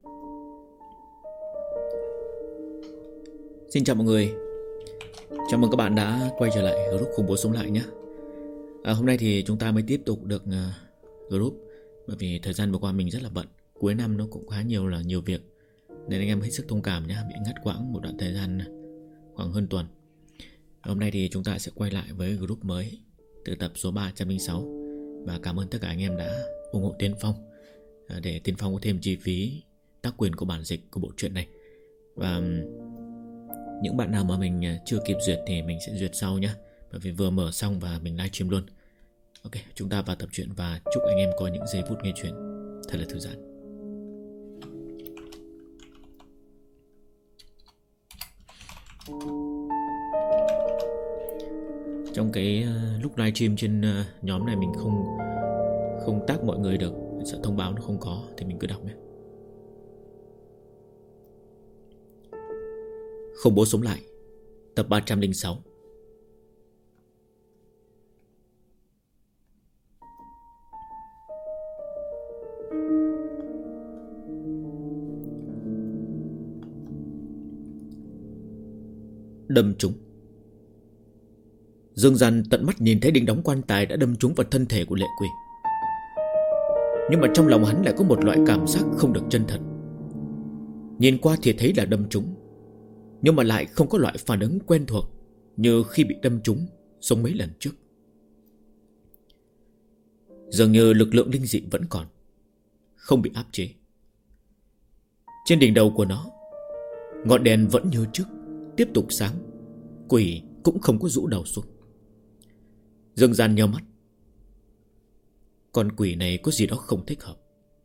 Xin chào mọi người. Chào mừng các bạn đã quay trở lại group khủng bố sống lại nhé. Hôm nay thì chúng ta mới tiếp tục được group. Bởi vì thời gian vừa qua mình rất là bận. Cuối năm nó cũng khá nhiều việc. Nên anh em hết sức thông cảm nhé. Bị ngắt quãng một đoạn thời gian khoảng hơn tuần. Hôm nay thì chúng ta sẽ quay lại với group mới từ tập số 306. Và cảm ơn tất cả anh em đã ủng hộ Tiên Phong, để Tiên Phong có thêm chi phí tác quyền của bản dịch của bộ truyện này. Và những bạn nào mà mình chưa kịp duyệt thì mình sẽ duyệt sau nhé. Bởi vì vừa mở xong và mình livestream luôn. Ok, chúng ta vào tập truyện và chúc anh em có những giây phút nghe chuyện thật là thư giãn. Trong cái lúc livestream trên nhóm này mình không tag mọi người được, sợ thông báo nó không có, thì mình cứ đọc nhé. Khủng bố sống lại, tập 306. Đâm trúng. Dương Gian tận mắt nhìn thấy đinh đóng quan tài đã đâm trúng vào thân thể của Lệ Quỷ. Nhưng mà trong lòng hắn lại có một loại cảm giác không được chân thật. Nhìn qua thì thấy là đâm trúng, nhưng mà lại không có loại phản ứng quen thuộc như khi bị đâm trúng giống mấy lần trước. Dường như lực lượng linh dị vẫn còn, không bị áp chế. Trên đỉnh đầu của nó, ngọn đèn vẫn như trước, tiếp tục sáng. Quỷ cũng không có rũ đầu xuống. Dương Gian nheo mắt. Con quỷ này có gì đó không thích hợp.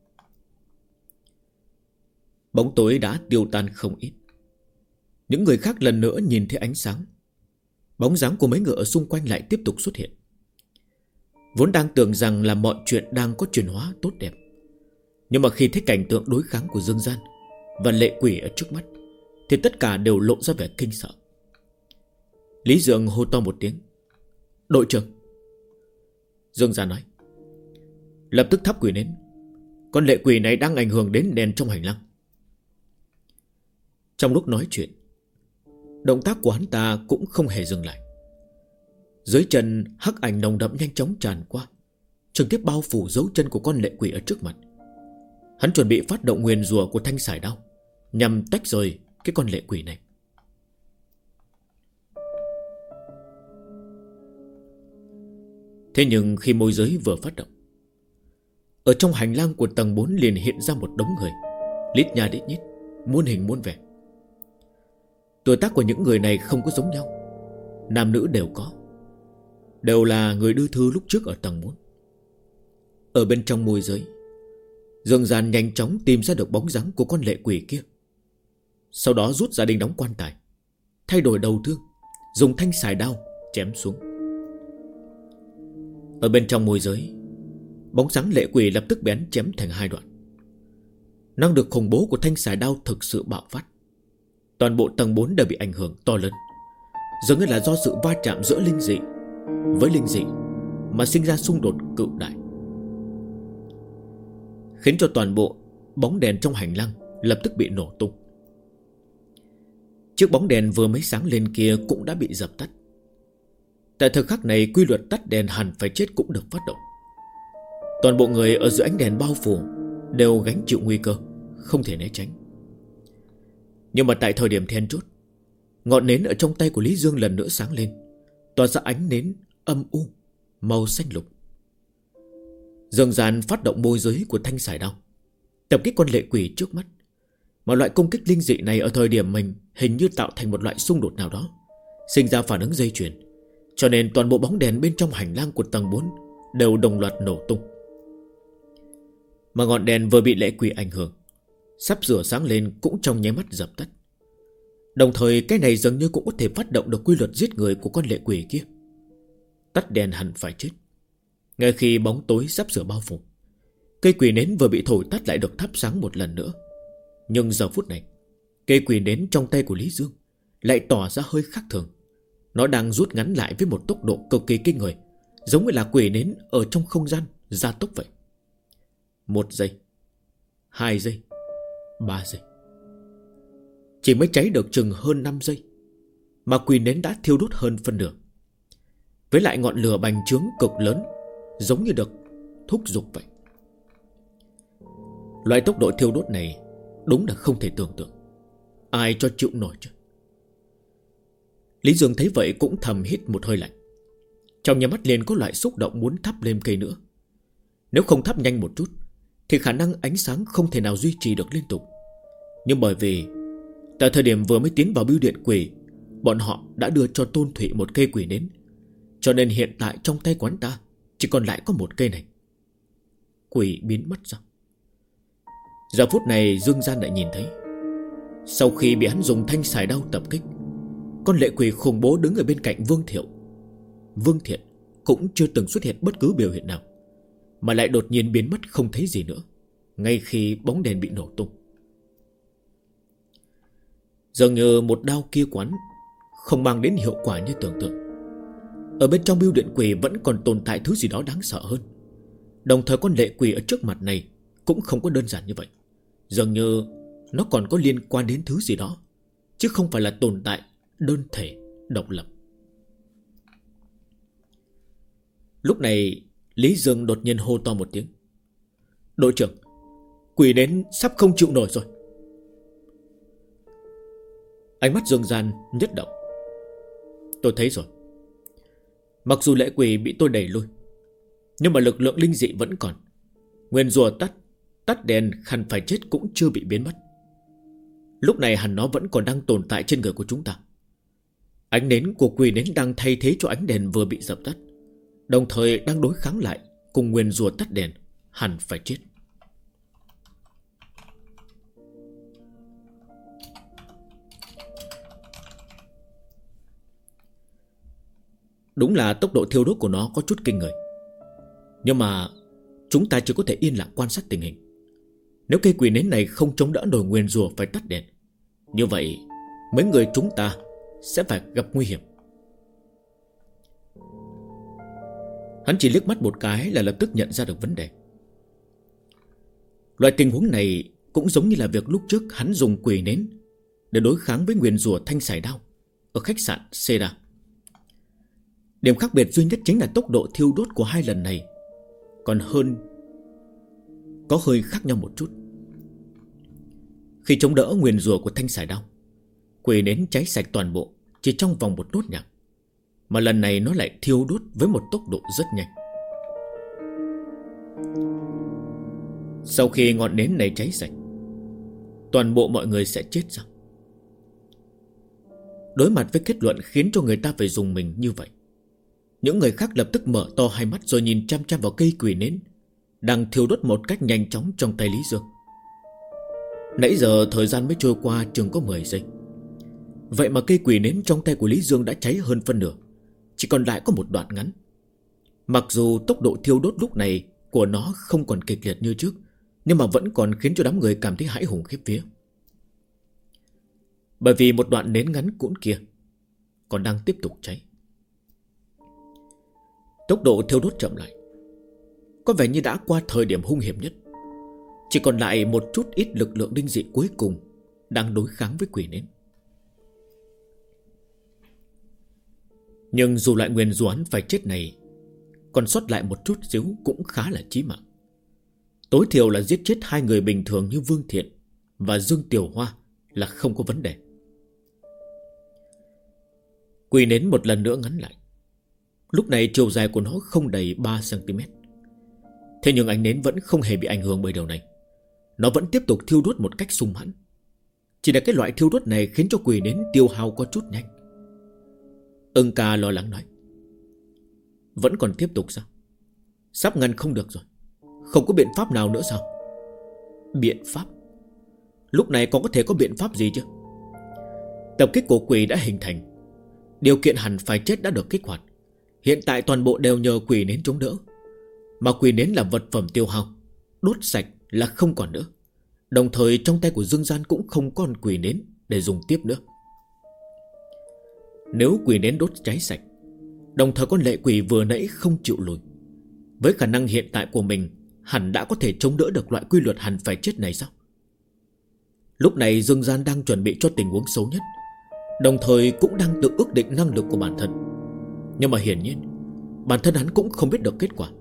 Bóng tối đã tiêu tan không ít. Những người khác lần nữa nhìn thấy ánh sáng. Bóng dáng của mấy người ở xung quanh lại tiếp tục xuất hiện. Vốn đang tưởng rằng là mọi chuyện đang có chuyển hóa tốt đẹp, nhưng mà khi thấy cảnh tượng đối kháng của Dương Gian và Lệ Quỷ ở trước mắt thì tất cả đều lộ ra vẻ kinh sợ. Lý Dương hô to một tiếng: "Đội trưởng!" Dương Gian nói: "Lập tức thắp quỷ nến. Con Lệ Quỷ này đang ảnh hưởng đến đèn trong hành lang." Trong lúc nói chuyện, động tác của hắn ta cũng không hề dừng lại. Dưới chân hắc ảnh nồng đậm nhanh chóng tràn qua, trực tiếp bao phủ dấu chân của con Lệ Quỷ ở trước mặt. Hắn chuẩn bị phát động nguyền rủa của thanh sải đao nhằm tách rời cái con Lệ Quỷ này. Thế nhưng khi môi giới vừa phát động, ở trong hành lang của tầng 4 liền hiện ra một đống người, lít nha lít nhít, muôn hình muôn vẻ. Tuổi tác của những người này không có giống nhau, nam nữ đều có, đều là người đưa thư lúc trước ở tầng 4. Ở bên trong môi giới, Dương Gian nhanh chóng tìm ra được bóng dáng của con Lệ Quỷ kia. Sau đó rút ra đinh đóng quan tài, thay đổi đầu thương, dùng thanh sải đao chém xuống. Ở bên trong môi giới, bóng dáng Lệ Quỷ lập tức bén chém thành hai đoạn. Năng lực khủng bố của thanh sải đao thực sự bạo phát. Toàn bộ tầng 4 đều bị ảnh hưởng to lớn, dường như là do sự va chạm giữa linh dị với linh dị mà sinh ra xung đột cự đại, khiến cho toàn bộ bóng đèn trong hành lang lập tức bị nổ tung. Chiếc bóng đèn vừa mới sáng lên kia cũng đã bị dập tắt. Tại thời khắc này, quy luật tắt đèn hẳn phải chết cũng được phát động. Toàn bộ người ở dưới ánh đèn bao phủ đều gánh chịu nguy cơ, không thể né tránh. Nhưng mà tại thời điểm then chốt, ngọn nến ở trong tay của Lý Dương lần nữa sáng lên, tỏa ra ánh nến âm u màu xanh lục. Dương Gian phát động môi giới của thanh sải đao, tập kích con Lệ Quỷ trước mắt. Mà loại công kích linh dị này ở thời điểm mình hình như tạo thành một loại xung đột nào đó, sinh ra phản ứng dây chuyền, cho nên toàn bộ bóng đèn bên trong hành lang của tầng 4 đều đồng loạt nổ tung. Mà ngọn đèn vừa bị Lệ Quỷ ảnh hưởng, sắp sửa sáng lên cũng trong nháy mắt dập tắt. Đồng thời cái này dường như cũng có thể phát động được quy luật giết người của con Lệ Quỷ kia. Tắt đèn hẳn phải chết. Ngay khi bóng tối sắp sửa bao phủ, cây quỷ nến vừa bị thổi tắt lại được thắp sáng một lần nữa. Nhưng giờ phút này, cây quỷ nến trong tay của Lý Dương lại tỏ ra hơi khác thường. Nó đang rút ngắn lại với một tốc độ cực kỳ kinh người, giống như là quỷ nến ở trong không gian gia tốc vậy. 1 giây, 2 giây, 3 giây. Chỉ mới cháy được chừng hơn 5 giây mà quỷ nến đã thiêu đốt hơn phân nửa. Với lại ngọn lửa bành trướng cực lớn, giống như được thúc giục vậy. Loại tốc độ thiêu đốt này đúng là không thể tưởng tượng. Ai cho chịu nổi chứ. Lý Dương thấy vậy cũng thầm hít một hơi lạnh. Trong nhà mắt liền có loại xúc động muốn thắp lên cây nữa. Nếu không thắp nhanh một chút thì khả năng ánh sáng không thể nào duy trì được liên tục. Nhưng bởi vì tại thời điểm vừa mới tiến vào bưu điện quỷ, bọn họ đã đưa cho Tôn Thụy một cây quỷ nến, cho nên hiện tại trong tay quán ta chỉ còn lại có một cây này. Quỷ biến mất sao? Giờ phút này Dương Gian lại nhìn thấy, sau khi bị hắn dùng thanh xài đao tập kích, con lệ quỷ khủng bố đứng ở bên cạnh Vương Thiệu. Vương Thiện cũng chưa từng xuất hiện bất cứ biểu hiện nào, mà lại đột nhiên biến mất không thấy gì nữa, ngay khi bóng đèn bị nổ tung. Dường như một đao kia quán không mang đến hiệu quả như tưởng tượng. Ở bên trong bưu điện quỷ vẫn còn tồn tại thứ gì đó đáng sợ hơn. Đồng thời con lệ quỷ ở trước mặt này cũng không có đơn giản như vậy. Dường như nó còn có liên quan đến thứ gì đó, chứ không phải là tồn tại đơn thể độc lập. Lúc này Lý Dương đột nhiên hô to một tiếng: "Đội trưởng, quỷ nến sắp không chịu nổi rồi." Ánh mắt Dương Gian nhất động. Tôi thấy rồi. Mặc dù lệ quỷ bị tôi đẩy lui, nhưng mà lực lượng linh dị vẫn còn. Nguyên rùa tắt đèn hẳn phải chết cũng chưa bị biến mất. Lúc này hẳn nó vẫn còn đang tồn tại trên người của chúng ta. Ánh nến của quỷ nến đang thay thế cho ánh đèn vừa bị dập tắt, đồng thời đang đối kháng lại cùng nguyên rùa tắt đèn hẳn phải chết. Đúng là tốc độ thiêu đốt của nó có chút kinh người, nhưng mà chúng ta chỉ có thể yên lặng quan sát tình hình. Nếu cây quỷ nến này không chống đỡ nổi nguyên rùa phải tắt đèn, như vậy mấy người chúng ta sẽ phải gặp nguy hiểm. Hắn chỉ liếc mắt một cái là lập tức nhận ra được vấn đề. Loại tình huống này cũng giống như là việc lúc trước hắn dùng quỷ nến để đối kháng với nguyền rủa thanh sải đao ở khách sạn Seda. Điểm khác biệt duy nhất chính là tốc độ thiêu đốt của hai lần này có hơi khác nhau một chút. Khi chống đỡ nguyền rủa của thanh sải đao, quỷ nến cháy sạch toàn bộ chỉ trong vòng một nốt nhạc, mà lần này nó lại thiêu đốt với một tốc độ rất nhanh. Sau khi ngọn nến này cháy sạch, toàn bộ mọi người sẽ chết sao? Đối mặt với kết luận khiến cho người ta phải dùng mình như vậy, những người khác lập tức mở to hai mắt rồi nhìn chăm chăm vào cây quỷ nến đang thiêu đốt một cách nhanh chóng trong tay Lý Dương. Nãy giờ thời gian mới trôi qua chừng có 10 giây. Vậy mà cây quỷ nến trong tay của Lý Dương đã cháy hơn phân nửa, chỉ còn lại có một đoạn ngắn. Mặc dù tốc độ thiêu đốt lúc này của nó không còn kịch liệt như trước, nhưng mà vẫn còn khiến cho đám người cảm thấy hãi hùng khiếp vía. Bởi vì một đoạn nến ngắn cũn kia còn đang tiếp tục cháy. Tốc độ thiêu đốt chậm lại, có vẻ như đã qua thời điểm hung hiểm nhất. Chỉ còn lại một chút ít lực lượng linh dị cuối cùng đang đối kháng với quỷ nến. Nhưng dù lại nguyền rủa hắn phải chết này còn sót lại một chút xíu cũng khá là chí mạng. Tối thiểu là giết chết hai người bình thường như Vương Thiện và Dương Tiểu Hoa là không có vấn đề. Quỷ nến một lần nữa ngắn lại. Lúc này chiều dài của nó không đầy 3cm. Thế nhưng ánh nến vẫn không hề bị ảnh hưởng bởi điều này. Nó vẫn tiếp tục thiêu đốt một cách sung mãn. Chỉ là cái loại thiêu đốt này khiến cho quỷ nến tiêu hao có chút nhanh. Ưng ca lo lắng nói: "Vẫn còn tiếp tục sao? Sắp ngăn không được rồi. Không có biện pháp nào nữa sao?" Biện pháp? Lúc này còn có thể có biện pháp gì chứ? Tập kích của quỷ đã hình thành, điều kiện hẳn phải chết đã được kích hoạt. Hiện tại toàn bộ đều nhờ quỷ nến chống đỡ. Mà quỷ nến là vật phẩm tiêu hao, đốt sạch là không còn nữa. Đồng thời trong tay của Dương Gian cũng không còn quỷ nến để dùng tiếp nữa. Nếu quỷ nến đốt cháy sạch, đồng thời con lệ quỷ vừa nãy không chịu lùi, với khả năng hiện tại của mình hẳn đã có thể chống đỡ được loại quy luật hẳn phải chết này sao? Lúc này Dương Gian đang chuẩn bị cho tình huống xấu nhất, đồng thời cũng đang tự ước định năng lực của bản thân. Nhưng mà hiển nhiên bản thân hắn cũng không biết được kết quả.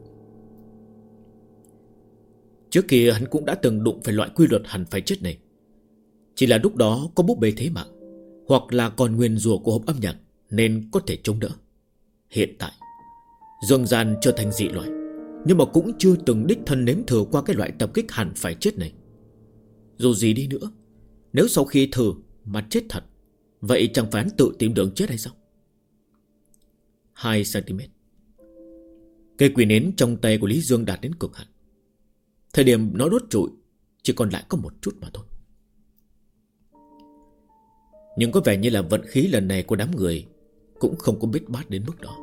Trước kia hắn cũng đã từng đụng phải loại quy luật hẳn phải chết này. Chỉ là lúc đó có búp bê thế mạng, hoặc là còn nguyền rủa của hộp âm nhạc, nên có thể chống đỡ. Hiện tại Dương Gian trở thành dị loại, nhưng mà cũng chưa từng đích thân nếm thử qua cái loại tập kích hẳn phải chết này. Dù gì đi nữa, nếu sau khi thử mà chết thật, vậy chẳng phải hắn tự tìm đường chết hay sao? 2cm. Cây quỷ nến trong tay của Lý Dương đạt đến cực hạn. Thời điểm nó đốt trụi chỉ còn lại có một chút mà thôi. Nhưng có vẻ như là vận khí lần này của đám người cũng không có biết bát đến mức đó.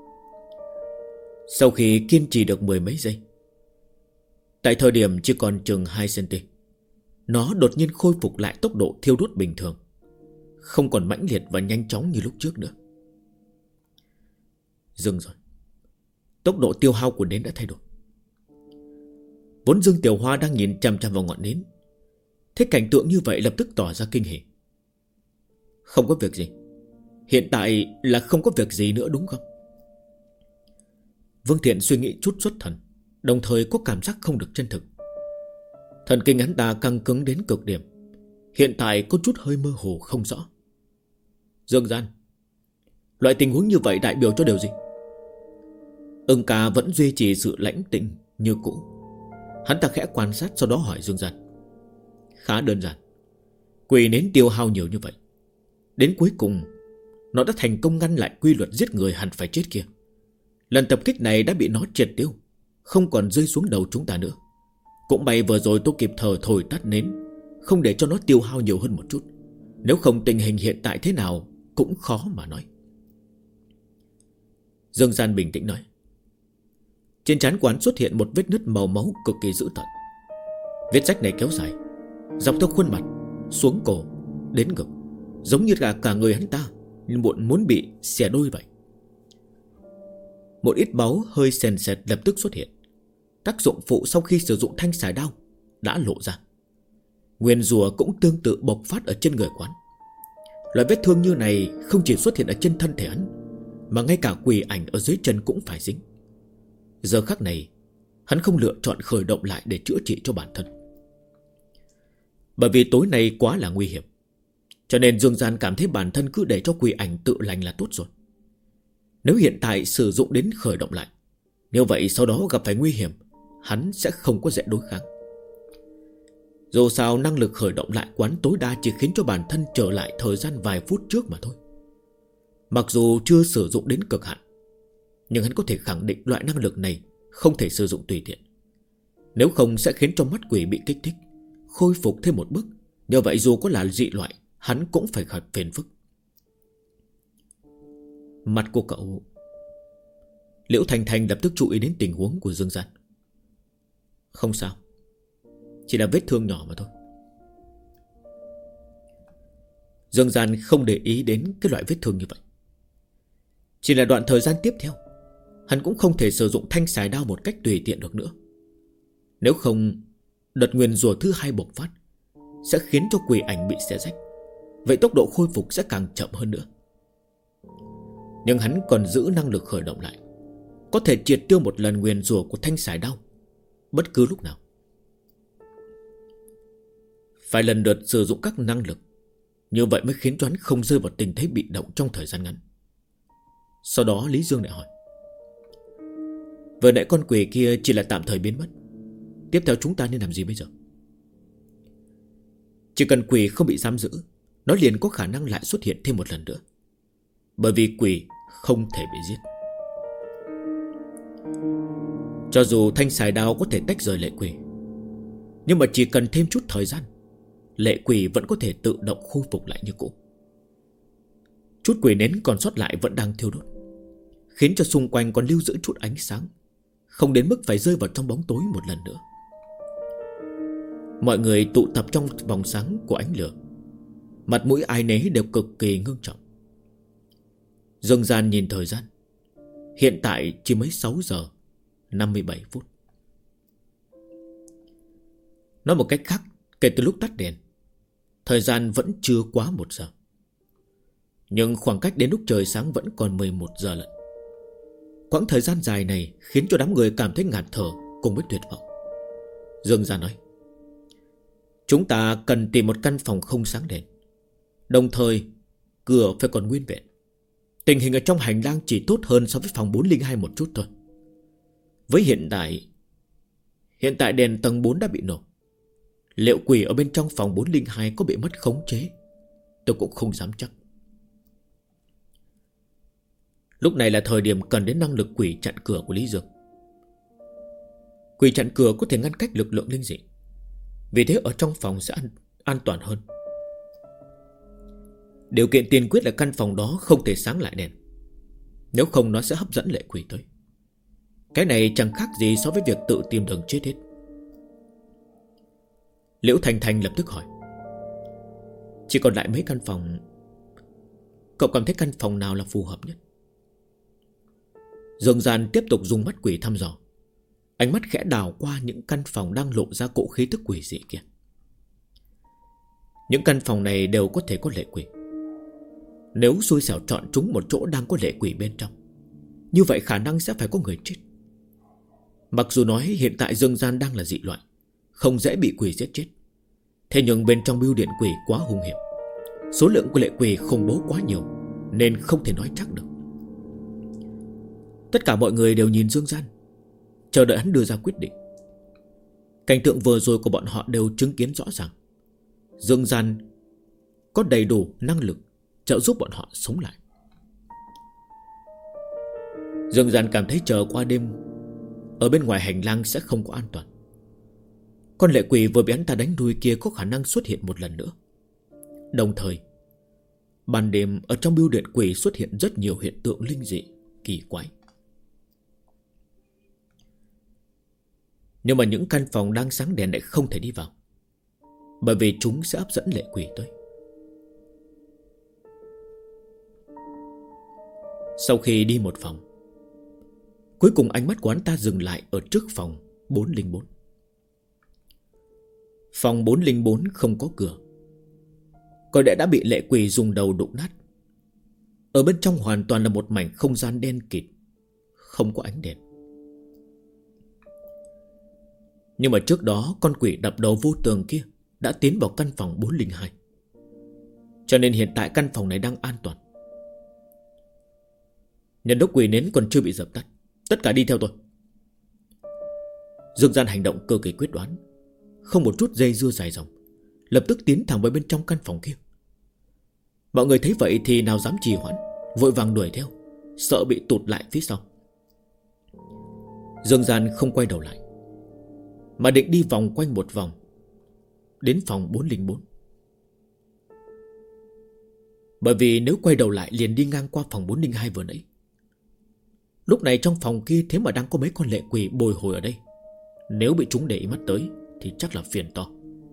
Sau khi kiên trì được mười mấy giây, tại thời điểm chỉ còn chừng 2cm, nó đột nhiên khôi phục lại tốc độ thiêu đốt bình thường, không còn mãnh liệt và nhanh chóng như lúc trước nữa. Dừng rồi. Tốc độ tiêu hao của nến đã thay đổi. Vốn Dương Tiểu Hoa đang nhìn chằm chằm vào ngọn nến, thấy cảnh tượng như vậy lập tức tỏ ra kinh hỉ. Không có việc gì. Hiện tại là không có việc gì nữa đúng không? Vương Thiện suy nghĩ chút xuất thần, đồng thời có cảm giác không được chân thực. Thần kinh hắn ta căng cứng đến cực điểm, hiện tại có chút hơi mơ hồ không rõ. Dương Gian, loại tình huống như vậy đại biểu cho điều gì? Ưng Ca vẫn duy trì sự lãnh tĩnh như cũ. Hắn ta khẽ quan sát, sau đó hỏi Dương Gian. Khá đơn giản. Quỷ nến tiêu hao nhiều như vậy, đến cuối cùng nó đã thành công ngăn lại quy luật giết người hẳn phải chết kia. Lần tập kích này đã bị nó triệt tiêu, không còn rơi xuống đầu chúng ta nữa. Cũng may vừa rồi tôi kịp thời thổi tắt nến, không để cho nó tiêu hao nhiều hơn một chút. Nếu không tình hình hiện tại thế nào cũng khó mà nói. Dương Gian bình tĩnh nói. Trên trán của hắn xuất hiện một vết nứt màu máu cực kỳ dữ tợn. Vết rách này kéo dài dọc theo khuôn mặt, xuống cổ, đến ngực, giống như cả người hắn ta muốn bị xẻ đôi vậy. Một ít máu hơi sền sệt lập tức xuất hiện. Tác dụng phụ sau khi sử dụng thanh xài đao đã lộ ra. Nguyên rùa cũng tương tự bộc phát ở trên người quán. Loại vết thương như này không chỉ xuất hiện ở trên thân thể hắn, mà ngay cả quỷ ảnh ở dưới chân cũng phải dính. Giờ khắc này hắn không lựa chọn khởi động lại để chữa trị cho bản thân, bởi vì tối nay quá là nguy hiểm. Cho nên Dương Gian cảm thấy bản thân cứ để cho quỷ ảnh tự lành là tốt rồi. Nếu hiện tại sử dụng đến khởi động lại, như vậy sau đó gặp phải nguy hiểm, hắn sẽ không có dễ đối kháng. Dù sao năng lực khởi động lại quán tối đa chỉ khiến cho bản thân trở lại thời gian vài phút trước mà thôi. Mặc dù chưa sử dụng đến cực hạn, nhưng hắn có thể khẳng định loại năng lực này không thể sử dụng tùy tiện. Nếu không sẽ khiến cho mắt quỷ bị kích thích, khôi phục thêm một bước. Như vậy dù có là dị loại, hắn cũng phải gặp phiền phức. Mặt của cậu... Liễu Thành Thành lập tức chú ý đến tình huống của Dương Gian. Không sao, chỉ là vết thương nhỏ mà thôi. Dương Gian không để ý đến cái loại vết thương như vậy. Chỉ là đoạn thời gian tiếp theo, hắn cũng không thể sử dụng thanh xài đao một cách tùy tiện được nữa. Nếu không, đợt nguyền rủa thứ hai bộc phát sẽ khiến cho quỷ ảnh bị xé rách. Vậy tốc độ khôi phục sẽ càng chậm hơn nữa. Nhưng hắn còn giữ năng lực khởi động lại, có thể triệt tiêu một lần nguyền rủa của thanh xài đao bất cứ lúc nào. Phải lần lượt sử dụng các năng lực, như vậy mới khiến cho hắn không rơi vào tình thế bị động trong thời gian ngắn. Sau đó Lý Dương lại hỏi. Vừa nãy con quỷ kia chỉ là tạm thời biến mất, tiếp theo chúng ta nên làm gì bây giờ? Chỉ cần quỷ không bị giam giữ, nó liền có khả năng lại xuất hiện thêm một lần nữa. Bởi vì quỷ không thể bị giết. Cho dù thanh xài đao có thể tách rời lệ quỷ, nhưng mà chỉ cần thêm chút thời gian, lệ quỷ vẫn có thể tự động khôi phục lại như cũ. Chút quỷ nến còn sót lại vẫn đang thiêu đốt, khiến cho xung quanh còn lưu giữ chút ánh sáng, không đến mức phải rơi vào trong bóng tối một lần nữa. Mọi người tụ tập trong vòng sáng của ánh lửa, mặt mũi ai nấy đều cực kỳ ngưng trọng. Dương Gian nhìn thời gian, hiện tại chỉ mới 6 giờ 57 phút. Nói một cách khác, kể từ lúc tắt đèn, Thời gian vẫn chưa quá 1 giờ. Nhưng khoảng cách đến lúc trời sáng vẫn còn 11 giờ lận. Quãng thời gian dài này khiến cho đám người cảm thấy ngạt thở cùng với tuyệt vọng. Dương Gian nói: chúng ta cần tìm một căn phòng không sáng đèn, đồng thời cửa phải còn nguyên vẹn. Tình hình ở trong hành lang chỉ tốt hơn so với phòng 402 một chút thôi. Với hiện tại đèn tầng 4 đã bị nổ. Liệu quỷ ở bên trong phòng 402 có bị mất khống chế, tôi cũng không dám chắc. Lúc này là thời điểm cần đến năng lực quỷ chặn cửa của Lý Dương. Quỷ chặn cửa có thể ngăn cách lực lượng linh dị, vì thế ở trong phòng sẽ an toàn hơn. Điều kiện tiên quyết là căn phòng đó không thể sáng lại đèn, nếu không nó sẽ hấp dẫn lệ quỷ tới. Cái này chẳng khác gì so với việc tự tìm đường chết hết. Liễu Thành Thành lập tức hỏi: chỉ còn lại mấy căn phòng, cậu cảm thấy căn phòng nào là phù hợp nhất? Dương Gian tiếp tục dùng mắt quỷ thăm dò, ánh mắt khẽ đào qua những căn phòng đang lộ ra cỗ khí tức quỷ dị kia. Những căn phòng này đều có thể có lệ quỷ. Nếu xui xẻo chọn chúng một chỗ đang có lệ quỷ bên trong, như vậy khả năng sẽ phải có người chết. Mặc dù nói hiện tại Dương Gian đang là dị loại, không dễ bị quỷ giết chết, thế nhưng bên trong bưu điện quỷ quá hung hiểm, số lượng của lệ quỷ khủng bố quá nhiều, nên không thể nói chắc được. Tất cả mọi người đều nhìn Dương Gian, chờ đợi hắn đưa ra quyết định. Cảnh tượng vừa rồi của bọn họ đều chứng kiến rõ ràng. Dương Gian có đầy đủ năng lực trợ giúp bọn họ sống lại. Dương Gian cảm thấy chờ qua đêm ở bên ngoài hành lang sẽ không có an toàn. Con lệ quỷ vừa bị hắn ta đánh đuôi kia có khả năng xuất hiện một lần nữa. Đồng thời, ban đêm ở trong bưu điện quỷ xuất hiện rất nhiều hiện tượng linh dị kỳ quái. Nhưng mà những căn phòng đang sáng đèn lại không thể đi vào, bởi vì chúng sẽ hấp dẫn lệ quỷ tới. Sau khi đi một phòng, cuối cùng ánh mắt của hắn ta dừng lại ở trước phòng 404. Phòng 404 không có cửa, có lẽ đã bị lệ quỷ dùng đầu đụng nát. Ở bên trong hoàn toàn là một mảnh không gian đen kịt, không có ánh đèn. Nhưng mà trước đó con quỷ đập đầu vô tường kia đã tiến vào căn phòng 402, cho nên hiện tại căn phòng này đang an toàn. Nhân đốc quỷ nến còn chưa bị dập tắt, tất cả đi theo tôi. Dương Gian hành động cực kỳ quyết đoán, không một chút dây dưa dài dòng, lập tức tiến thẳng vào bên trong căn phòng kia. Mọi người thấy vậy thì nào dám trì hoãn, vội vàng đuổi theo, sợ bị tụt lại phía sau. Dương Gian không quay đầu lại, mà định đi vòng quanh một vòng đến phòng 404. Bởi vì nếu quay đầu lại liền đi ngang qua phòng 402 vừa nãy. Lúc này trong phòng kia thế mà đang có mấy con lệ quỷ bồi hồi ở đây, nếu bị chúng để ý mắt tới thì chắc là phiền to.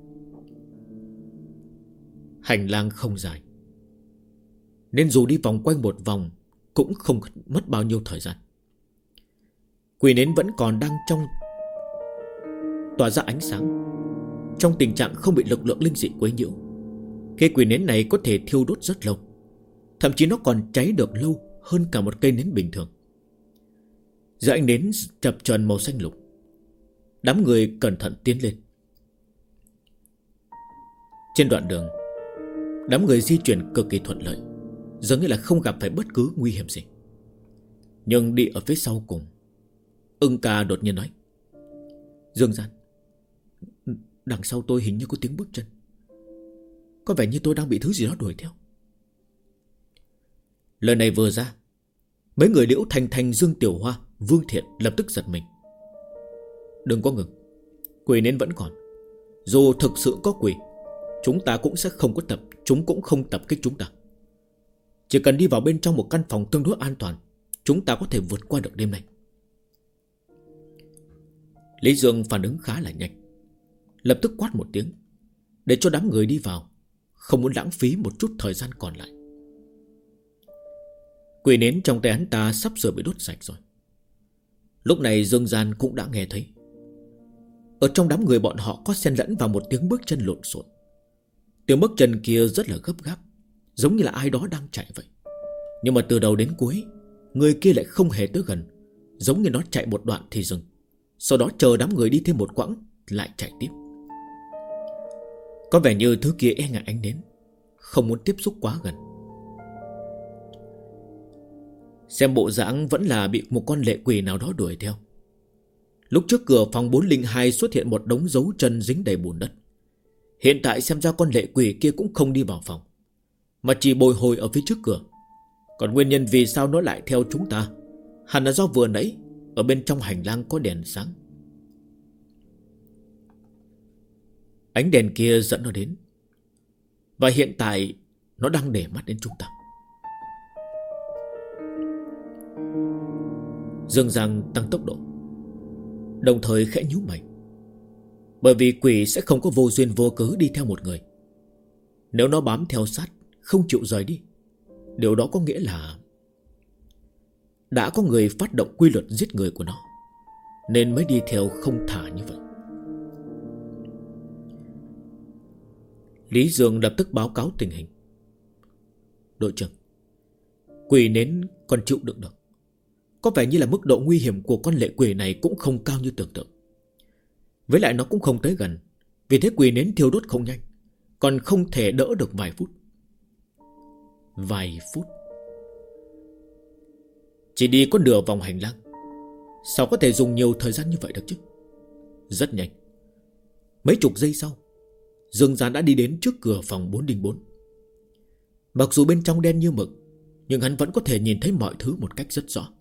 Hành lang không dài, nên dù đi vòng quanh một vòng cũng không mất bao nhiêu thời gian. Quỷ nến vẫn còn đang tỏa ra ánh sáng, trong tình trạng không bị lực lượng linh dị quấy nhiễu. Cây quỷ nến này có thể thiêu đốt rất lâu, thậm chí nó còn cháy được lâu hơn cả một cây nến bình thường. Giữa ánh nến chập chờn màu xanh lục, đám người cẩn thận tiến lên. Trên đoạn đường, đám người di chuyển cực kỳ thuận lợi, dường như là không gặp phải bất cứ nguy hiểm gì. Nhưng đi ở phía sau cùng, Ưng Ca đột nhiên nói: Dương Gian, đằng sau tôi hình như có tiếng bước chân, có vẻ như tôi đang bị thứ gì đó đuổi theo. Lời này vừa ra, mấy người Liễu Thành Thành, Dương Tiểu Hoa, Vương Thiện lập tức giật mình. Đừng có ngừng, quỷ nến vẫn còn. Dù thực sự có quỷ, chúng cũng không tập kích chúng ta. Chỉ cần đi vào bên trong một căn phòng tương đối an toàn, chúng ta có thể vượt qua được đêm nay. Lý Dương phản ứng khá là nhanh, lập tức quát một tiếng để cho đám người đi vào, không muốn lãng phí một chút thời gian còn lại. Quỷ nến trong tay hắn ta sắp sửa bị đốt sạch rồi. Lúc này Dương Gian cũng đã nghe thấy, ở trong đám người bọn họ có xen lẫn vào một tiếng bước chân lộn xộn. Tiếng bước chân kia rất là gấp gáp, giống như là ai đó đang chạy vậy. Nhưng mà từ đầu đến cuối, người kia lại không hề tới gần, giống như nó chạy một đoạn thì dừng, sau đó chờ đám người đi thêm một quãng lại chạy tiếp. Có vẻ như thứ kia e ngại ánh đến, không muốn tiếp xúc quá gần. Xem bộ dáng vẫn là bị một con lệ quỷ nào đó đuổi theo. Lúc trước cửa phòng 402 xuất hiện một đống dấu chân dính đầy bùn đất. Hiện tại xem ra con lệ quỷ kia cũng không đi vào phòng, mà chỉ bồi hồi ở phía trước cửa. Còn nguyên nhân vì sao nó lại theo chúng ta, hẳn là do vừa nãy ở bên trong hành lang có đèn sáng. Ánh đèn kia dẫn nó đến, và hiện tại nó đang để mắt đến chúng ta. Dương Giang tăng tốc độ, đồng thời khẽ nhíu mày. Bởi vì quỷ sẽ không có vô duyên vô cớ đi theo một người. Nếu nó bám theo sát, không chịu rời đi, điều đó có nghĩa là đã có người phát động quy luật giết người của nó, nên mới đi theo không thả như vậy. Lý Dương lập tức báo cáo tình hình. Đội trưởng, quỷ nến còn chịu đựng được. Có vẻ như là mức độ nguy hiểm của con lệ quỷ này cũng không cao như tưởng tượng. Với lại nó cũng không tới gần, vì thế quỷ nến thiêu đốt không nhanh, còn không thể đỡ được vài phút. Vài phút? Chỉ đi có nửa vòng hành lang, sao có thể dùng nhiều thời gian như vậy được chứ? Rất nhanh, mấy chục giây sau, Dương Gián đã đi đến trước cửa phòng 404. Mặc dù bên trong đen như mực, nhưng hắn vẫn có thể nhìn thấy mọi thứ một cách rất rõ.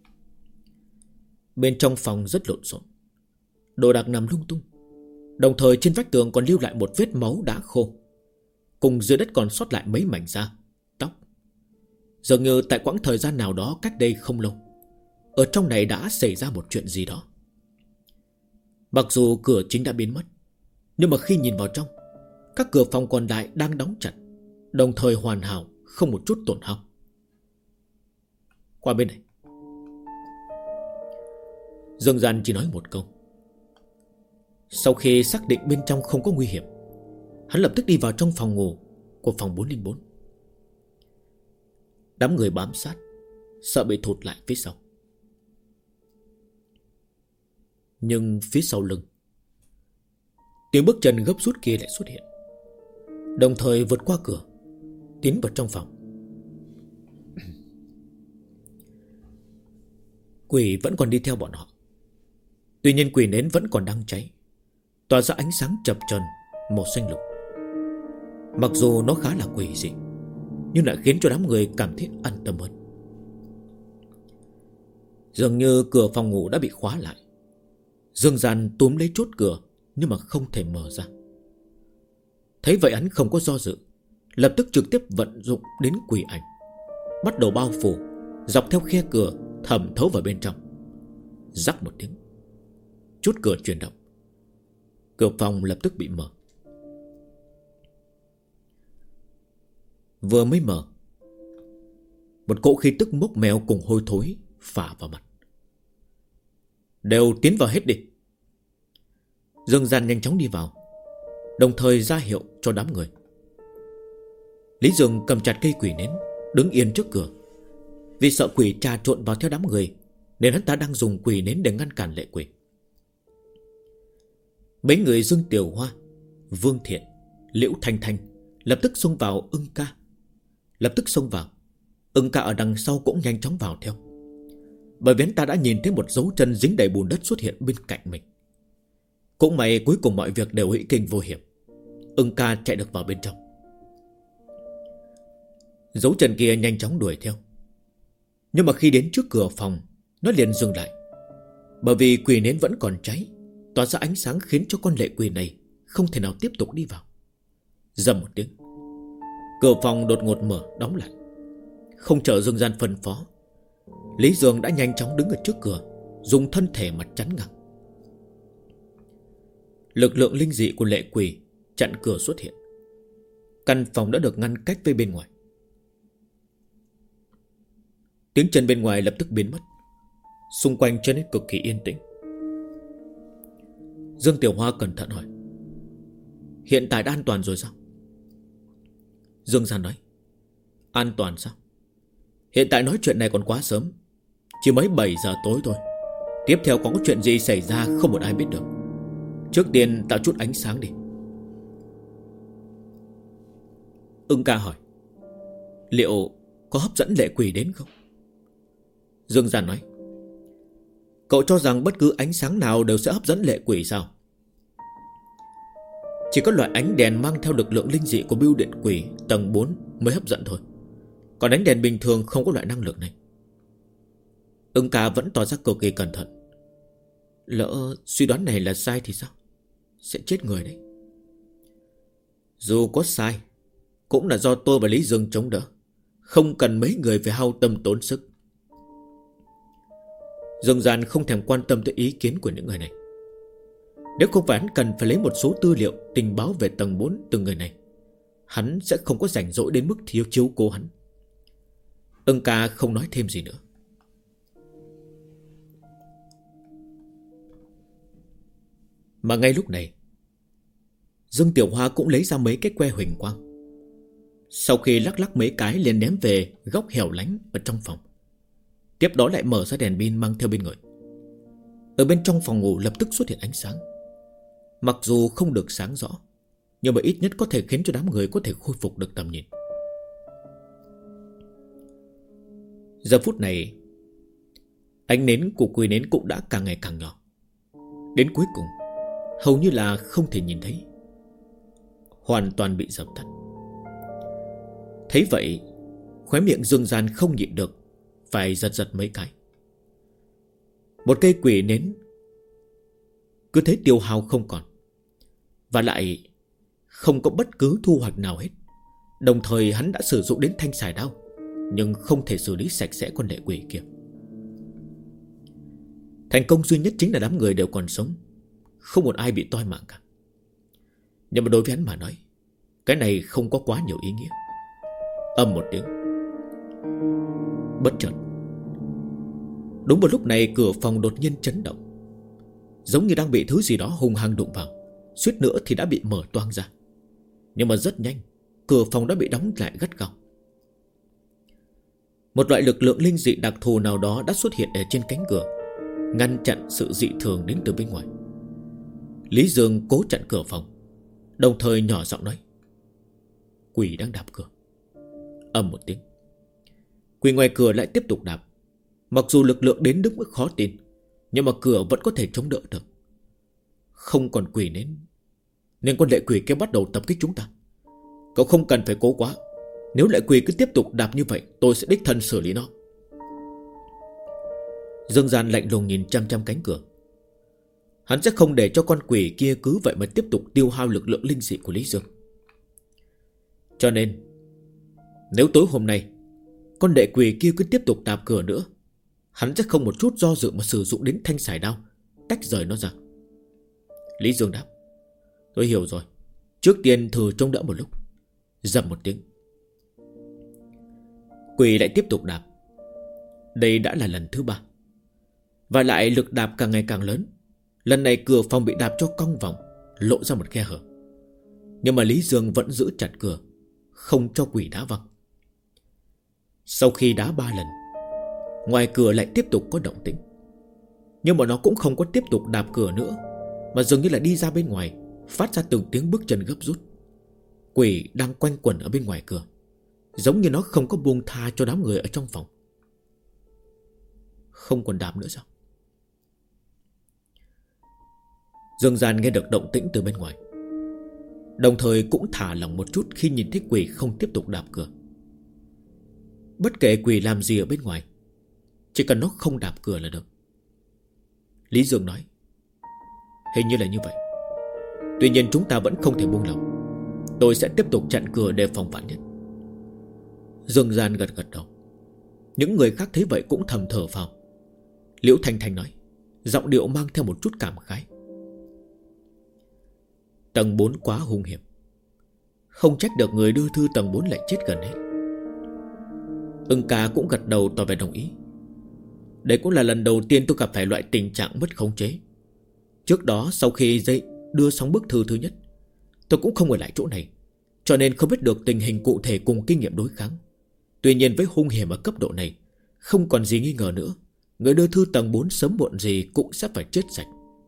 Bên trong phòng rất lộn xộn, đồ đạc nằm lung tung, đồng thời trên vách tường còn lưu lại một vết máu đã khô, cùng dưới đất còn sót lại mấy mảnh da, tóc. Dường như tại quãng thời gian nào đó cách đây không lâu, ở trong này đã xảy ra một chuyện gì đó. Mặc dù cửa chính đã biến mất, nhưng mà khi nhìn vào trong, các cửa phòng còn lại đang đóng chặt, đồng thời hoàn hảo, không một chút tổn hao. Qua bên này. Dương Gian chỉ nói một câu. Sau khi xác định bên trong không có nguy hiểm, hắn lập tức đi vào trong phòng ngủ của phòng 404. Đám người bám sát, sợ bị thụt lại phía sau. Nhưng phía sau lưng, tiếng bước chân gấp rút kia lại xuất hiện, đồng thời vượt qua cửa, tiến vào trong phòng. Quỷ vẫn còn đi theo bọn họ. Tuy nhiên quỷ nến vẫn còn đang cháy, tỏa ra ánh sáng chập chờn màu xanh lục. Mặc dù nó khá là quỷ dị, nhưng lại khiến cho đám người cảm thấy an tâm hơn. Dường như cửa phòng ngủ đã bị khóa lại. Dương Gian túm lấy chốt cửa, nhưng mà không thể mở ra. Thấy vậy hắn không có do dự, lập tức trực tiếp vận dụng đến quỷ ảnh, bắt đầu bao phủ dọc theo khe cửa, thẩm thấu vào bên trong. Rắc một tiếng, chốt cửa chuyển động, cửa phòng lập tức bị mở. Vừa mới mở, một cỗ khí tức mốc mèo cùng hôi thối phả vào mặt. Đều tiến vào hết đi. Dương Gian nhanh chóng đi vào, đồng thời ra hiệu cho đám người. Lý Dương cầm chặt cây quỷ nến, đứng yên trước cửa. Vì sợ quỷ trà trộn vào theo đám người, nên hắn ta đang dùng quỷ nến để ngăn cản lệ quỷ. Mấy người Dương Tiểu Hoa, Vương Thiện, Liễu Thanh Thanh lập tức xông vào. Ưng ca ở đằng sau cũng nhanh chóng vào theo, bởi vì hắn ta đã nhìn thấy một dấu chân dính đầy bùn đất xuất hiện bên cạnh mình. Cũng may cuối cùng mọi việc đều hữu kinh vô hiểm. Ưng ca chạy được vào bên trong. Dấu chân kia nhanh chóng đuổi theo, nhưng mà khi đến trước cửa phòng, nó liền dừng lại, bởi vì quỷ nến vẫn còn cháy, tỏa ra ánh sáng khiến cho con lệ quỷ này không thể nào tiếp tục đi vào. Rầm một tiếng, cửa phòng đột ngột mở đóng lại. Không chờ Dương Gian phân phó, Lý Dương đã nhanh chóng đứng ở trước cửa, dùng thân thể mà chắn ngang. Lực lượng linh dị của lệ quỷ chặn cửa xuất hiện. Căn phòng đã được ngăn cách với bên ngoài. Tiếng chân bên ngoài lập tức biến mất. Xung quanh trở nên cực kỳ yên tĩnh. Dương Tiểu Hoa cẩn thận hỏi: Hiện tại đã an toàn rồi sao? Dương Gian nói. An toàn sao? Hiện tại nói chuyện này còn quá sớm. Chỉ mới 7 giờ tối thôi. Tiếp theo có chuyện gì xảy ra không một ai biết được. Trước tiên tạo chút ánh sáng đi. Ưng ca hỏi. Liệu có hấp dẫn lệ quỷ đến không? Dương Gian nói. Cậu cho rằng bất cứ ánh sáng nào đều sẽ hấp dẫn lệ quỷ sao? Chỉ có loại ánh đèn mang theo lực lượng linh dị của bưu điện quỷ tầng 4 mới hấp dẫn thôi. Còn ánh đèn bình thường không có loại năng lượng này. Ưng ca vẫn tỏ ra cực kỳ cẩn thận. Lỡ suy đoán này là sai thì sao? Sẽ chết người đấy. Dù có sai cũng là do tôi và Lý Dương chống đỡ. Không cần mấy người phải hao tâm tốn sức. Dương Gian không thèm quan tâm tới ý kiến của những người này. Nếu không phải hắn cần phải lấy một số tư liệu tình báo về tầng 4 từng người này, hắn sẽ không có rảnh rỗi đến mức thiếu chiếu cố hắn. Ưng ca không nói thêm gì nữa. Mà ngay lúc này, Dương Tiểu Hoa cũng lấy ra mấy cái que huỳnh quang. Sau khi lắc lắc mấy cái liền ném về góc hẻo lánh ở trong phòng. Tiếp đó lại mở ra đèn pin mang theo bên người. Ở bên trong phòng ngủ lập tức xuất hiện ánh sáng. Mặc dù không được sáng rõ, nhưng mà ít nhất có thể khiến cho đám người có thể khôi phục được tầm nhìn. Giờ phút này, ánh nến của quỷ nến cũng đã càng ngày càng nhỏ. Đến cuối cùng hầu như là không thể nhìn thấy, hoàn toàn bị dập tắt. Thấy vậy, khóe miệng Dương Gian không nhịn được phải giật giật mấy cái. Một cây quỷ nến cứ thế tiêu hao không còn, và lại không có bất cứ thu hoạch nào hết. Đồng thời hắn đã sử dụng đến thanh xài đao, nhưng không thể xử lý sạch sẽ con lệ quỷ kia. Thành công duy nhất chính là đám người đều còn sống, không một ai bị toi mạng cả. Nhưng mà đối với hắn mà nói, cái này không có quá nhiều ý nghĩa. Ầm một tiếng, bất chợt, đúng vào lúc này cửa phòng đột nhiên chấn động, giống như đang bị thứ gì đó hung hăng đụng vào, suýt nữa thì đã bị mở toang ra. Nhưng mà rất nhanh, cửa phòng đã bị đóng lại gắt gao. Một loại lực lượng linh dị đặc thù nào đó đã xuất hiện ở trên cánh cửa, ngăn chặn sự dị thường đến từ bên ngoài. Lý Dương cố chặn cửa phòng, đồng thời nhỏ giọng nói. Quỷ đang đạp cửa. Ầm một tiếng, quỷ ngoài cửa lại tiếp tục đạp. Mặc dù lực lượng đến mức khó tin, nhưng mà cửa vẫn có thể chống đỡ được. Không còn quỷ nên con lệ quỷ kia bắt đầu tập kích chúng ta. Cậu không cần phải cố quá. Nếu lệ quỷ cứ tiếp tục đạp như vậy, tôi sẽ đích thân xử lý nó. Dương Gian lạnh lùng nhìn chăm chăm cánh cửa. Hắn sẽ không để cho con quỷ kia cứ vậy mà tiếp tục tiêu hao lực lượng linh dị của Lý Dương. Cho nên, nếu tối hôm nay con lệ quỷ kia cứ tiếp tục đạp cửa nữa, hắn sẽ không một chút do dự mà sử dụng đến thanh sải đao tách rời nó ra. Lý Dương đáp. Tôi hiểu rồi, trước tiên thử trông đỡ một lúc. Dầm một tiếng, quỷ lại tiếp tục đạp. Đây đã là lần thứ 3, và lại lực đạp càng ngày càng lớn. Lần này cửa phòng bị đạp cho cong vòng, lộ ra một khe hở. Nhưng mà Lý Dương vẫn giữ chặt cửa, không cho quỷ đá văng. Sau khi đá 3 lần, ngoài cửa lại tiếp tục có động tĩnh. Nhưng mà nó cũng không có tiếp tục đạp cửa nữa, mà dường như là đi ra bên ngoài, phát ra từng tiếng bước chân gấp rút. Quỷ đang quanh quẩn ở bên ngoài cửa, giống như nó không có buông tha cho đám người ở trong phòng. Không còn đạp nữa sao? Dương Gian nghe được động tĩnh từ bên ngoài, đồng thời cũng thả lỏng một chút khi nhìn thấy quỷ không tiếp tục đạp cửa. Bất kể quỷ làm gì ở bên ngoài, chỉ cần nó không đạp cửa là được. Lý Dương nói. Hình như là như vậy. Tuy nhiên chúng ta vẫn không thể buông lòng. Tôi sẽ tiếp tục chặn cửa để phòng vạn nhất. Dương Gian gật gật đầu. Những người khác thấy vậy cũng thầm thở phào. Liễu Thanh Thanh nói, giọng điệu mang theo một chút cảm khái. Tầng 4 quá hung hiểm, không trách được người đưa thư tầng 4 lại chết gần hết. Ưng ca cũng gật đầu tỏ vẻ đồng ý. Đây cũng là lần đầu tiên tôi gặp phải loại tình trạng mất khống chế. Trước đó sau khi đưa xong bức thư thứ nhất, tôi cũng không ở lại chỗ này, cho nên không biết được tình hình cụ thể cùng kinh nghiệm đối kháng. Tuy nhiên với hung hiểm ở cấp độ này, không còn gì nghi ngờ nữa, người đưa thư tầng 4 sớm muộn gì cũng sẽ phải chết sạch.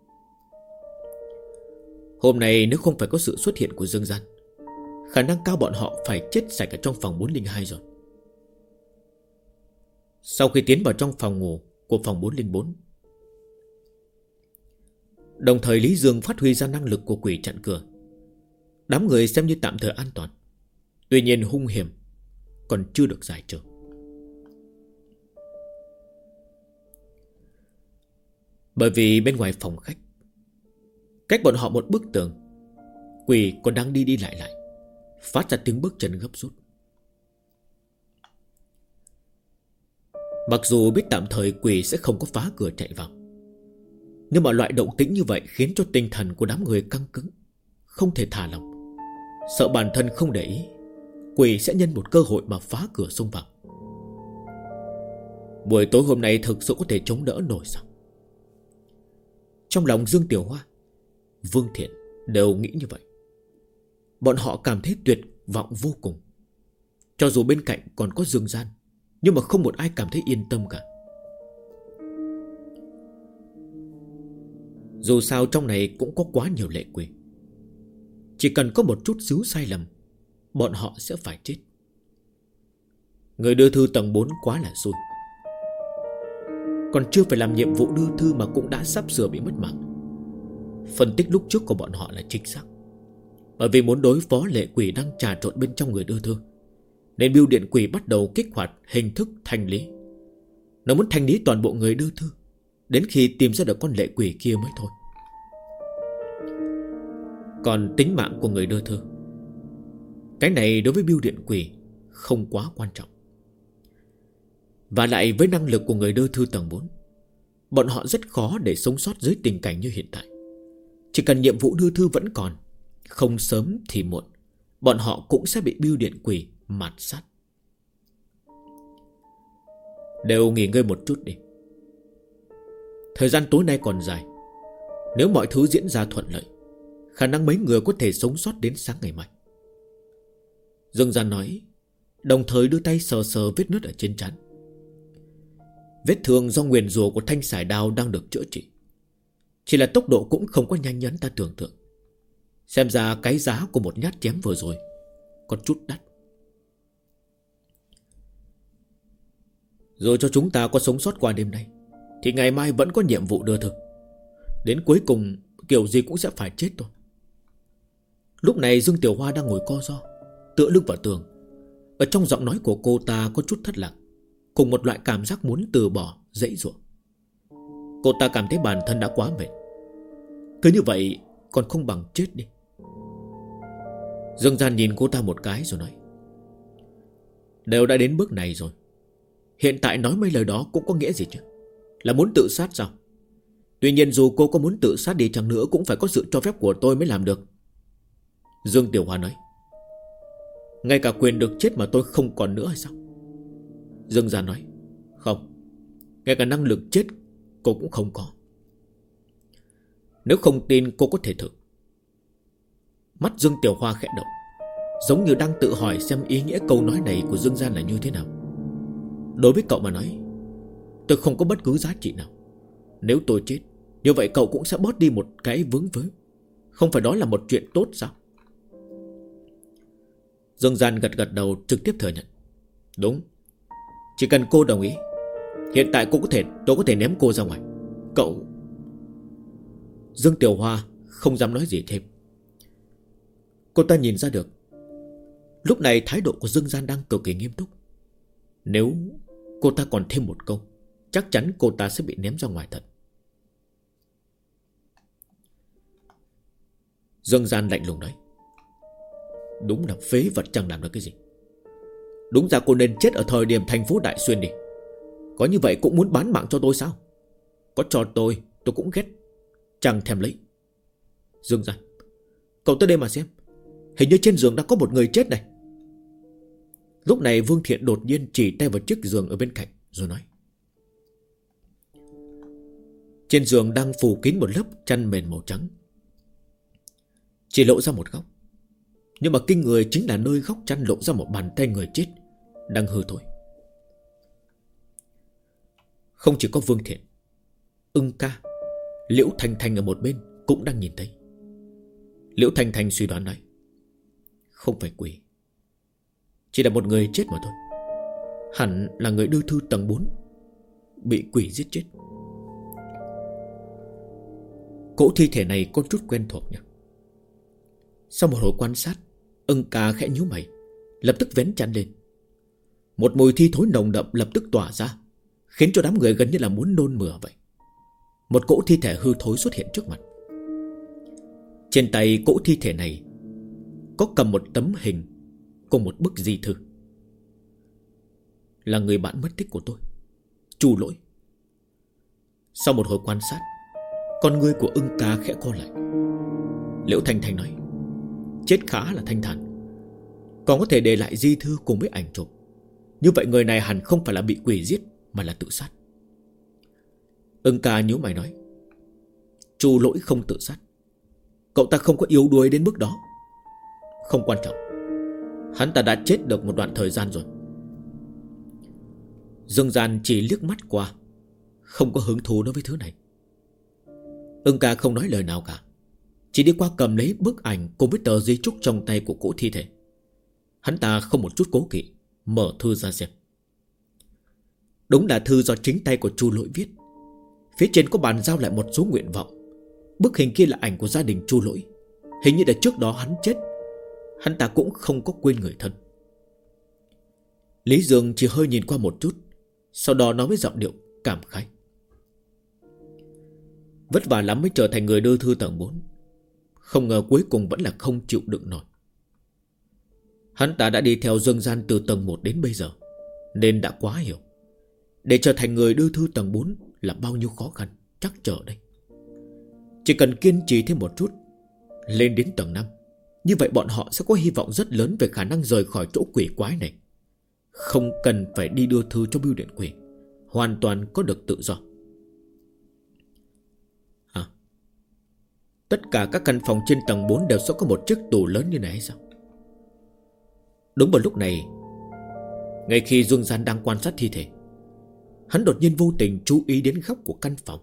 Hôm nay nếu không phải có sự xuất hiện của Dương Gian, khả năng cao bọn họ phải chết sạch ở trong phòng 402 rồi. Sau khi tiến vào trong phòng ngủ của phòng 404, đồng thời Lý Dương phát huy ra năng lực của quỷ chặn cửa, đám người xem như tạm thời an toàn. Tuy nhiên hung hiểm còn chưa được giải trừ. Bởi vì bên ngoài phòng khách, cách bọn họ một bức tường, quỷ còn đang đi đi lại, phát ra tiếng bước chân gấp rút. Mặc dù biết tạm thời quỷ sẽ không có phá cửa chạy vào, nhưng mà loại động tĩnh như vậy khiến cho tinh thần của đám người căng cứng, không thể thả lỏng. Sợ bản thân không để ý, quỷ sẽ nhân một cơ hội mà phá cửa xông vào. Buổi tối hôm nay thực sự có thể chống đỡ nổi sao? Trong lòng Dương Tiểu Hoa, Vương Thiện đều nghĩ như vậy. Bọn họ cảm thấy tuyệt vọng vô cùng. Cho dù bên cạnh còn có Dương Gian, nhưng mà không một ai cảm thấy yên tâm cả. Dù sao trong này cũng có quá nhiều lệ quỷ. Chỉ cần có một chút xíu sai lầm, bọn họ sẽ phải chết. Người đưa thư tầng 4 quá là xui. Còn chưa phải làm nhiệm vụ đưa thư mà cũng đã sắp sửa bị mất mạng. Phân tích lúc trước của bọn họ là chính xác. Bởi vì muốn đối phó lệ quỷ đang trà trộn bên trong người đưa thư, nên bưu điện quỷ bắt đầu kích hoạt hình thức thanh lý. Nó muốn thanh lý toàn bộ người đưa thư, đến khi tìm ra được con lệ quỷ kia mới thôi. Còn tính mạng của người đưa thư, cái này đối với bưu điện quỷ không quá quan trọng. Và lại với năng lực của người đưa thư tầng 4, bọn họ rất khó để sống sót dưới tình cảnh như hiện tại. Chỉ cần nhiệm vụ đưa thư vẫn còn, không sớm thì muộn, bọn họ cũng sẽ bị bưu điện quỷ mạt sát. Đều nghỉ ngơi một chút đi. Thời gian tối nay còn dài. Nếu mọi thứ diễn ra thuận lợi, khả năng mấy người có thể sống sót đến sáng ngày mai. Dương Gian nói, đồng thời đưa tay sờ sờ vết nứt ở trên trán. Vết thương do nguyền rủa của thanh sải đao đang được chữa trị. Chỉ là tốc độ cũng không có nhanh nhấn ta tưởng tượng. Xem ra cái giá của một nhát chém vừa rồi có chút đắt. Rồi cho chúng ta có sống sót qua đêm nay, thì ngày mai vẫn có nhiệm vụ đưa thư. Đến cuối cùng kiểu gì cũng sẽ phải chết thôi. Lúc này Dương Tiểu Hoa đang ngồi co ro, tựa lưng vào tường. Ở trong giọng nói của cô ta có chút thất lạc, cùng một loại cảm giác muốn từ bỏ, dãy dụa. Cô ta cảm thấy bản thân đã quá mệt. Cứ như vậy còn không bằng chết đi. Dương Gian nhìn cô ta một cái rồi nói, đều đã đến bước này rồi, hiện tại nói mấy lời đó cũng có nghĩa gì chứ? Là muốn tự sát sao? Tuy nhiên dù cô có muốn tự sát đi chăng nữa, cũng phải có sự cho phép của tôi mới làm được. Dương Tiểu Hoa nói, ngay cả quyền được chết mà tôi không còn nữa hay sao? Dương Gian nói, không, ngay cả năng lực chết cô cũng không có. Nếu không tin cô có thể thử. Mắt Dương Tiểu Hoa khẽ động, giống như đang tự hỏi xem ý nghĩa câu nói này của Dương Gian là như thế nào. Đối với cậu mà nói, tôi không có bất cứ giá trị nào. Nếu tôi chết, như vậy cậu cũng sẽ bớt đi một cái vướng vớ. Không phải đó là một chuyện tốt sao? Dương Gian gật gật đầu, trực tiếp thừa nhận, đúng, chỉ cần cô đồng ý, hiện tại tôi có thể ném cô ra ngoài. Cậu... Dương Tiểu Hoa không dám nói gì thêm. Cô ta nhìn ra được lúc này thái độ của Dương Gian đang cực kỳ nghiêm túc. Nếu cô ta còn thêm một câu, chắc chắn cô ta sẽ bị ném ra ngoài thật. Dương Gian lạnh lùng nói, đúng là phế vật chẳng làm được cái gì. Đúng ra cô nên chết ở thời điểm thành phố Đại Xuyên đi. Có như vậy cũng muốn bán mạng cho tôi sao? Có cho tôi cũng ghét, chẳng thèm lấy. Dương Gian, cậu tới đây mà xem, hình như trên giường đã có một người chết này. Lúc này Vương Thiện đột nhiên chỉ tay vào chiếc giường ở bên cạnh rồi nói, trên giường đang phủ kín một lớp chăn mền màu trắng, chỉ lộ ra một góc. Nhưng mà kinh người chính là nơi góc chăn lộ ra một bàn tay người chết đang hư thối. Không chỉ có Vương Thiện, Ưng ca, Liễu Thanh Thanh ở một bên cũng đang nhìn thấy. Liễu Thanh Thanh suy đoán nói: không phải quỷ, chỉ là một người chết mà thôi. Hẳn là người đưa thư tầng 4 bị quỷ giết chết. Cỗ thi thể này có chút quen thuộc nhỉ. Sau một hồi quan sát, Ưng ca khẽ nhíu mày, lập tức vén chăn lên. Một mùi thi thối nồng đậm lập tức tỏa ra, khiến cho đám người gần như là muốn nôn mửa vậy. Một cỗ thi thể hư thối xuất hiện trước mặt. Trên tay cỗ thi thể này có cầm một tấm hình cùng một bức di thư. Là người bạn mất tích của tôi, Chu Lỗi. Sau một hồi quan sát, con ngươi của Ưng ca khẽ co lại. Liễu Thanh Thanh nói: chết khá là thanh thản, còn có thể để lại di thư cùng với ảnh chụp. Như vậy người này hẳn không phải là bị quỷ giết, mà là tự sát. Ưng ca nhíu mày nói: Chu Lỗi không tự sát, cậu ta không có yếu đuối đến mức đó. Không quan trọng, hắn ta đã chết được một đoạn thời gian rồi. Dương Gian chỉ liếc mắt qua, không có hứng thú đối với thứ này. Ưng ca không nói lời nào cả, chỉ đi qua cầm lấy bức ảnh cùng với tờ di chúc trong tay của cỗ thi thể. Hắn ta không một chút cố kỵ, mở thư ra xem. Đúng là thư do chính tay của Chu Lỗi viết. Phía trên có bàn giao lại một số nguyện vọng. Bức hình kia là ảnh của gia đình Chu Lỗi. Hình như là trước đó hắn chết, hắn ta cũng không có quên người thân. Lý Dương chỉ hơi nhìn qua một chút, sau đó nói với giọng điệu cảm khái: vất vả lắm mới trở thành người đưa thư tầng 4, không ngờ cuối cùng vẫn là không chịu đựng nổi. Hắn ta đã đi theo Dương Gian từ tầng 1 đến bây giờ, nên đã quá hiểu để trở thành người đưa thư tầng 4 là bao nhiêu khó khăn chắc trở đây. Chỉ cần kiên trì thêm một chút, lên đến tầng 5, như vậy bọn họ sẽ có hy vọng rất lớn về khả năng rời khỏi chỗ quỷ quái này. Không cần phải đi đưa thư cho bưu điện quỷ, hoàn toàn có được tự do. Tất cả các căn phòng trên tầng 4 đều sẽ có một chiếc tủ lớn như này hay sao? Đúng vào lúc này, ngay khi Dương Gian đang quan sát thi thể, hắn đột nhiên vô tình chú ý đến góc của căn phòng.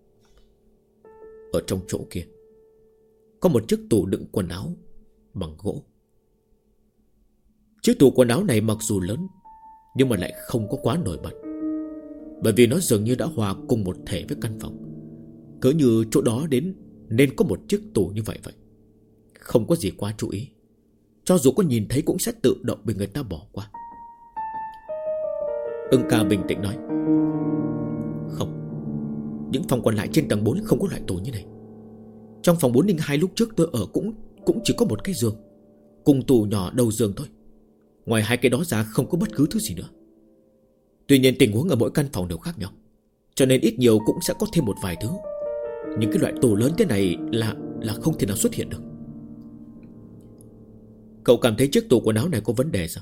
Ở trong chỗ kia có một chiếc tủ đựng quần áo bằng gỗ. Chiếc tủ quần áo này mặc dù lớn, nhưng mà lại không có quá nổi bật, bởi vì nó dường như đã hòa cùng một thể với căn phòng. Cỡ như chỗ đó đến nên có một chiếc tủ như vậy. Không có gì quá chú ý, cho dù có nhìn thấy cũng sẽ tự động bị người ta bỏ qua. Ưng ca bình tĩnh nói: không, những phòng còn lại trên tầng 4 không có loại tủ như này. Trong phòng 402 lúc trước tôi ở cũng chỉ có một cái giường cùng tủ nhỏ đầu giường thôi. Ngoài hai cái đó ra không có bất cứ thứ gì nữa. Tuy nhiên tình huống ở mỗi căn phòng đều khác nhau, cho nên ít nhiều cũng sẽ có thêm một vài thứ. Nhưng cái loại tủ lớn thế này là không thể nào xuất hiện được. Cậu cảm thấy chiếc tủ quần áo này có vấn đề sao?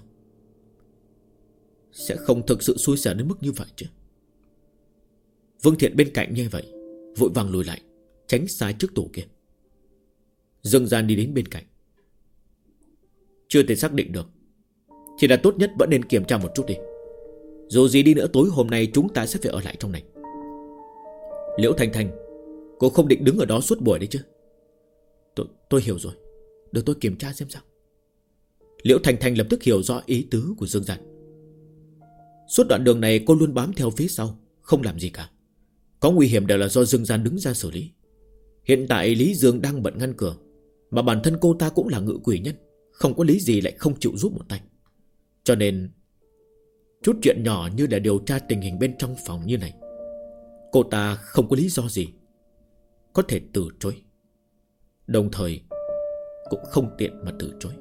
Sẽ không thực sự xui xẻo đến mức như vậy chứ? Vương Thiện bên cạnh như vậy vội vàng lùi lại, tránh xa chiếc tủ kia. Dương Gian đi đến bên cạnh. Chưa thể xác định được, chỉ là tốt nhất vẫn nên kiểm tra một chút đi. Dù gì đi nữa tối hôm nay chúng ta sẽ phải ở lại trong này. Liễu Thanh Thanh, cô không định đứng ở đó suốt buổi đấy chứ? Tôi hiểu rồi, để tôi kiểm tra xem sao. Liễu Thanh Thanh lập tức hiểu rõ ý tứ của Dương Gian. Suốt đoạn đường này cô luôn bám theo phía sau, không làm gì cả. Có nguy hiểm đều là do Dương Gian đứng ra xử lý. Hiện tại Lý Dương đang bận ngăn cửa, mà bản thân cô ta cũng là ngự quỷ nhân, không có lý gì lại không chịu giúp một tay. Cho nên chút chuyện nhỏ như là điều tra tình hình bên trong phòng như này, cô ta không có lý do gì có thể từ chối. Đồng thời cũng không tiện mà từ chối.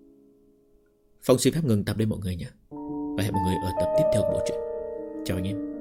Phong xin phép ngừng tập đây mọi người nhé, và hẹn mọi người ở tập tiếp theo của bộ truyện. Chào anh em.